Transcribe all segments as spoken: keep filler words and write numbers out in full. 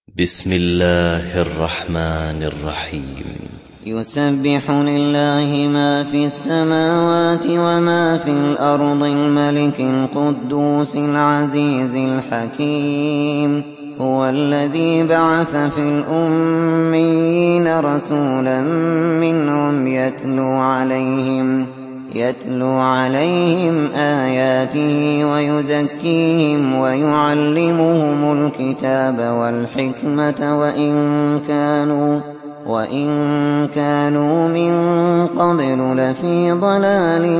بسم الله الرحمن الرحيم. يسبح لله ما في السماوات وما في الأرض الملك القدوس العزيز الحكيم. هو الذي بعث في الأميين رسولا منهم يتلو عليهم يتلو عليهم آياته ويزكيهم ويعلمهم الكتاب والحكمة وإن كانوا وإن كانوا من قبل لفي ضلال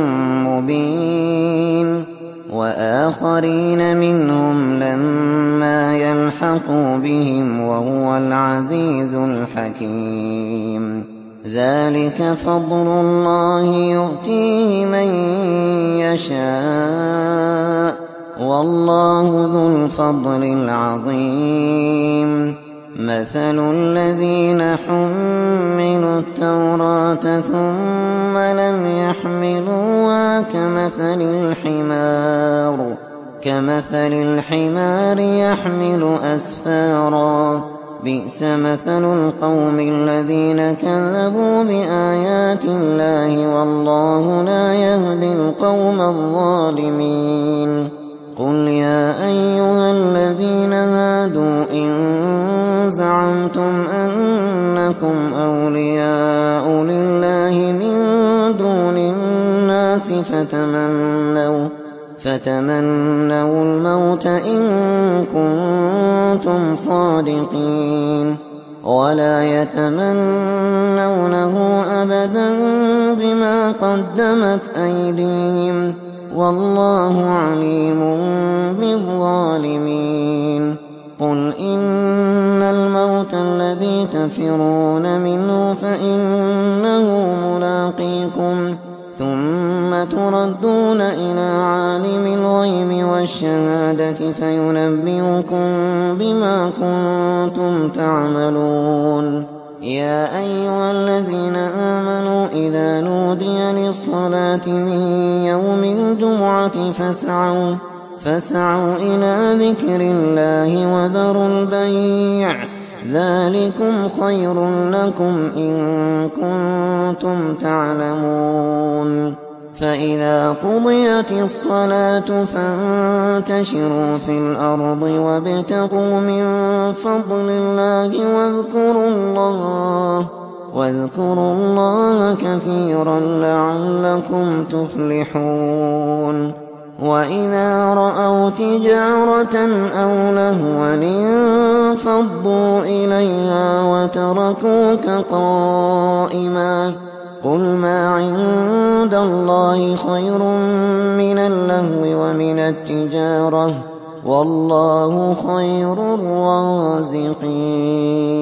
مبين. وآخرين منهم لما يلحقوا بهم وهو العزيز الحكيم. ذلك فضل الله يؤتيه من يشاء والله ذو الفضل العظيم. مثل الذين حملوا التوراة ثم لم يحملوها كمثل الحمار كمثل الحمار يحمل أسفارا. بئس مثل القوم الذين كذبوا بآيات الله والله لا يهدي القوم الظالمين. قل يا أيها الذين هادوا إن زعمتم أنكم أولياء لله من دون الناس فتمنوا فتمنوا الموت إن كنتم صادقين ولا يتمنونه أبدا بما قدمت أيديهم والله عليم بالظالمين. قل إن الموت الذي تفرون منه فإنه ملاقيكم ثم تردون إلى عالم الغيب والشهادة فينبئكم بما كنتم تعملون. يا أيها الذين آمنوا إذا نودي للصلاة من يوم الجمعة فاسعوا فاسعوا إلى ذكر الله وذروا البيع ذلكم خير لكم إن كنتم تعلمون. فإذا قضيت الصلاة فانتشروا في الأرض وابتغوا من فضل الله واذكروا الله واذكروا الله كثيرا لعلكم تفلحون. وإذا رأوا تجارة أو لهوا انفضوا إليها وتركوك قائما. قل ما عند الله خير من اللهو ومن التجارة والله خير الرازقين.